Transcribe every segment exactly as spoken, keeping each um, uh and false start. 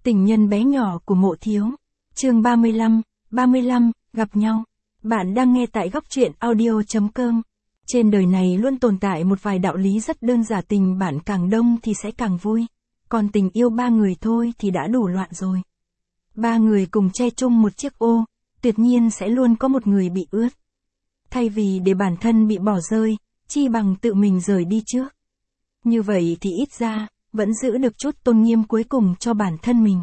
Tình nhân bé nhỏ của Mộ Thiếu. Chương ba mươi lăm, ba mươi lăm, gặp nhau. Bạn đang nghe tại góc truyện audio chấm com. Trên đời này luôn tồn tại một vài đạo lý rất đơn giản, tình bạn càng đông thì sẽ càng vui. Còn tình yêu ba người thôi thì đã đủ loạn rồi. Ba người cùng che chung một chiếc ô, tuyệt nhiên sẽ luôn có một người bị ướt. Thay vì để bản thân bị bỏ rơi, chi bằng tự mình rời đi trước. Như vậy thì ít ra, vẫn giữ được chút tôn nghiêm cuối cùng cho bản thân mình.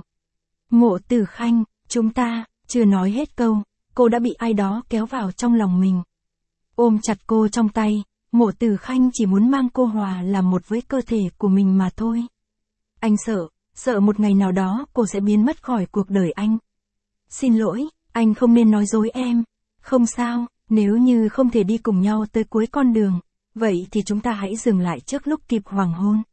Mộ Tử Khanh, chúng ta, chưa nói hết câu, cô đã bị ai đó kéo vào trong lòng mình. Ôm chặt cô trong tay, Mộ Tử Khanh chỉ muốn mang cô hòa làm một với cơ thể của mình mà thôi. Anh sợ, sợ một ngày nào đó cô sẽ biến mất khỏi cuộc đời anh. Xin lỗi, anh không nên nói dối em. Không sao, nếu như không thể đi cùng nhau tới cuối con đường, vậy thì chúng ta hãy dừng lại trước lúc kịp hoàng hôn.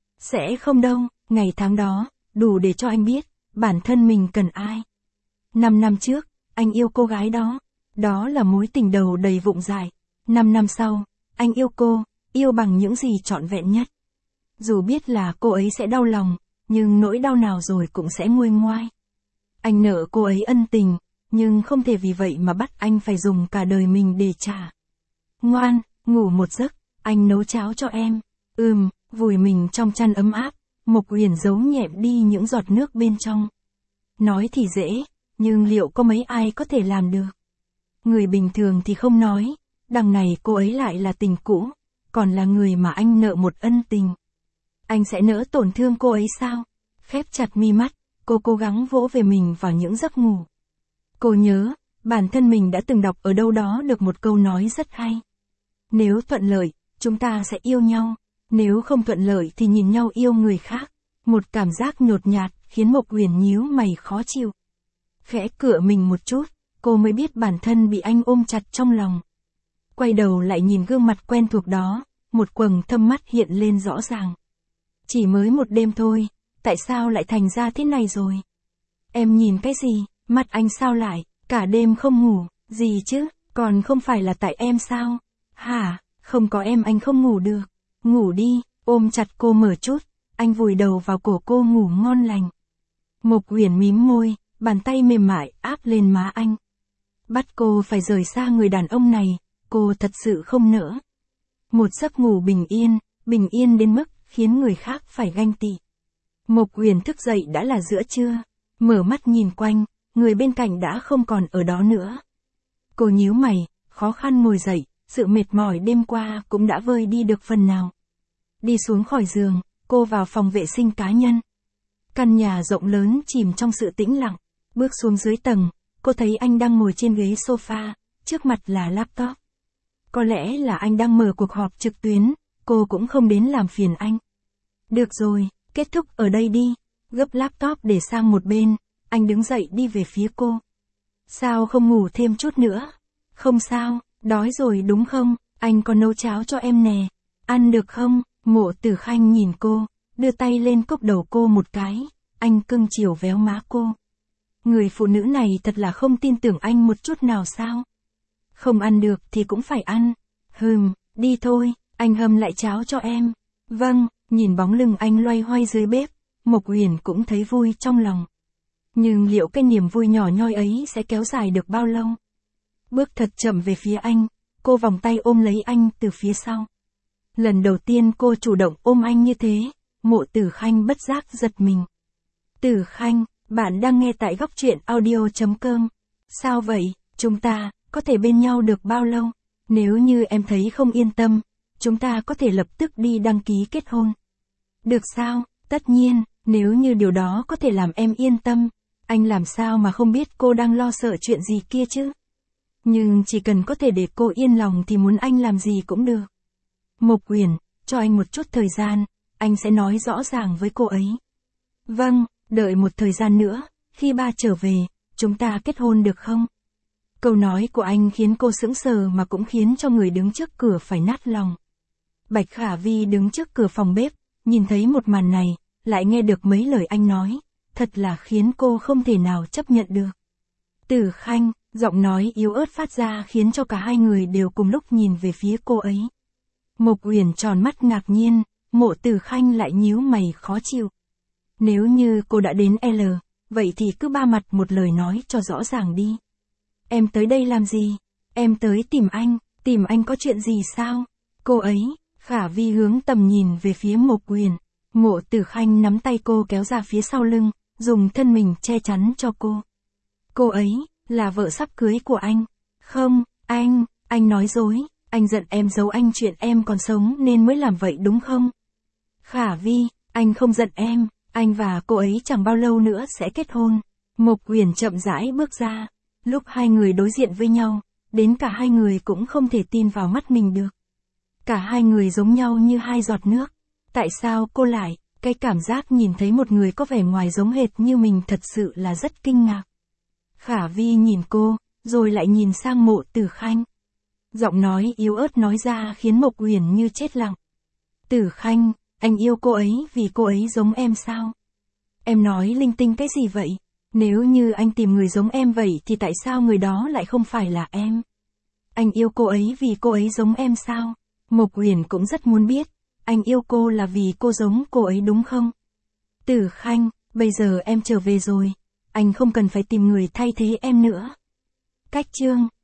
Sẽ không đâu, ngày tháng đó, đủ để cho anh biết, bản thân mình cần ai. Năm năm trước, anh yêu cô gái đó, đó là mối tình đầu đầy vụng dại. Năm năm sau, anh yêu cô, yêu bằng những gì trọn vẹn nhất. Dù biết là cô ấy sẽ đau lòng, nhưng nỗi đau nào rồi cũng sẽ nguôi ngoai. Anh nợ cô ấy ân tình, nhưng không thể vì vậy mà bắt anh phải dùng cả đời mình để trả. Ngoan, ngủ một giấc, anh nấu cháo cho em. Ừm, vùi mình trong chăn ấm áp, Mộc Uyển giấu nhẹm đi những giọt nước bên trong. Nói thì dễ, nhưng liệu có mấy ai có thể làm được? Người bình thường thì không nói, đằng này cô ấy lại là tình cũ, còn là người mà anh nợ một ân tình. Anh sẽ nỡ tổn thương cô ấy sao? Khép chặt mi mắt, cô cố gắng vỗ về mình vào những giấc ngủ. Cô nhớ, bản thân mình đã từng đọc ở đâu đó được một câu nói rất hay. Nếu thuận lợi, chúng ta sẽ yêu nhau. Nếu không thuận lợi thì nhìn nhau yêu người khác. Một cảm giác nhột nhạt khiến Mộc Uyển nhíu mày khó chịu. Khẽ cựa mình một chút, cô mới biết bản thân bị anh ôm chặt trong lòng. Quay đầu lại nhìn gương mặt quen thuộc đó, một quầng thâm mắt hiện lên rõ ràng. Chỉ mới một đêm thôi, tại sao lại thành ra thế này rồi? Em nhìn cái gì, mắt anh sao lại, cả đêm không ngủ, gì chứ, còn không phải là tại em sao? Hả, không có em anh không ngủ được. Ngủ đi, ôm chặt cô mở chút, anh vùi đầu vào cổ cô ngủ ngon lành. Mộc Uyển mím môi, bàn tay mềm mại áp lên má anh. Bắt cô phải rời xa người đàn ông này, cô thật sự không nỡ. Một giấc ngủ bình yên, bình yên đến mức khiến người khác phải ganh tị. Mộc Uyển thức dậy đã là giữa trưa, mở mắt nhìn quanh, người bên cạnh đã không còn ở đó nữa. Cô nhíu mày, khó khăn ngồi dậy, sự mệt mỏi đêm qua cũng đã vơi đi được phần nào. Đi xuống khỏi giường, cô vào phòng vệ sinh cá nhân. Căn nhà rộng lớn chìm trong sự tĩnh lặng. Bước xuống dưới tầng, cô thấy anh đang ngồi trên ghế sofa, trước mặt là laptop. Có lẽ là anh đang mở cuộc họp trực tuyến, cô cũng không đến làm phiền anh. Được rồi, kết thúc ở đây đi. Gấp laptop để sang một bên, anh đứng dậy đi về phía cô. Sao không ngủ thêm chút nữa? Không sao, đói rồi đúng không? Anh có nấu cháo cho em nè. Ăn được không? Mộ Tử Khanh nhìn cô, đưa tay lên cốc đầu cô một cái, anh cưng chiều véo má cô. Người phụ nữ này thật là không tin tưởng anh một chút nào sao? Không ăn được thì cũng phải ăn. Hừm, đi thôi, anh hâm lại cháo cho em. Vâng, nhìn bóng lưng anh loay hoay dưới bếp, Mộc Uyển cũng thấy vui trong lòng. Nhưng liệu cái niềm vui nhỏ nhoi ấy sẽ kéo dài được bao lâu? Bước thật chậm về phía anh, cô vòng tay ôm lấy anh từ phía sau. Lần đầu tiên cô chủ động ôm anh như thế, Mộ Tử Khanh bất giác giật mình. Tử Khanh, bạn đang nghe tại góc truyện audio chấm com. Sao vậy, chúng ta, có thể bên nhau được bao lâu? Nếu như em thấy không yên tâm, chúng ta có thể lập tức đi đăng ký kết hôn. Được sao, tất nhiên, nếu như điều đó có thể làm em yên tâm, anh làm sao mà không biết cô đang lo sợ chuyện gì kia chứ? Nhưng chỉ cần có thể để cô yên lòng thì muốn anh làm gì cũng được. Mộc Uyển, cho anh một chút thời gian, anh sẽ nói rõ ràng với cô ấy. Vâng, đợi một thời gian nữa, khi ba trở về, chúng ta kết hôn được không? Câu nói của anh khiến cô sững sờ mà cũng khiến cho người đứng trước cửa phải nát lòng. Bạch Khả Vi đứng trước cửa phòng bếp, nhìn thấy một màn này, lại nghe được mấy lời anh nói, thật là khiến cô không thể nào chấp nhận được. Tử Khanh, giọng nói yếu ớt phát ra khiến cho cả hai người đều cùng lúc nhìn về phía cô ấy. Mộc Uyển tròn mắt ngạc nhiên, Mộ Tử Khanh lại nhíu mày khó chịu. Nếu như cô đã đến L, vậy thì cứ ba mặt một lời nói cho rõ ràng đi. Em tới đây làm gì? Em tới tìm anh, tìm anh có chuyện gì sao? Cô ấy, Khả Vi hướng tầm nhìn về phía Mộc Uyển. Mộ Tử Khanh nắm tay cô kéo ra phía sau lưng, dùng thân mình che chắn cho cô. Cô ấy, là vợ sắp cưới của anh. Không, anh, anh nói dối, anh giận em giấu anh chuyện em còn sống nên mới làm vậy đúng không? Khả Vi, anh không giận em, anh và cô ấy chẳng bao lâu nữa sẽ kết hôn. Mộc Uyển chậm rãi bước ra. Lúc hai người đối diện với nhau, đến cả hai người cũng không thể tin vào mắt mình được. Cả hai người giống nhau như hai giọt nước. Tại sao cô lại, cái cảm giác nhìn thấy một người có vẻ ngoài giống hệt như mình thật sự là rất kinh ngạc. Khả Vi nhìn cô, rồi lại nhìn sang Mộ Tử Khanh. Giọng nói yếu ớt nói ra khiến Mộc Uyển như chết lặng. Tử Khanh, anh yêu cô ấy vì cô ấy giống em sao? Em nói linh tinh cái gì vậy? Nếu như anh tìm người giống em vậy thì tại sao người đó lại không phải là em? Anh yêu cô ấy vì cô ấy giống em sao? Mộc Uyển cũng rất muốn biết, anh yêu cô là vì cô giống cô ấy đúng không? Tử Khanh, bây giờ em trở về rồi, anh không cần phải tìm người thay thế em nữa. Cách chương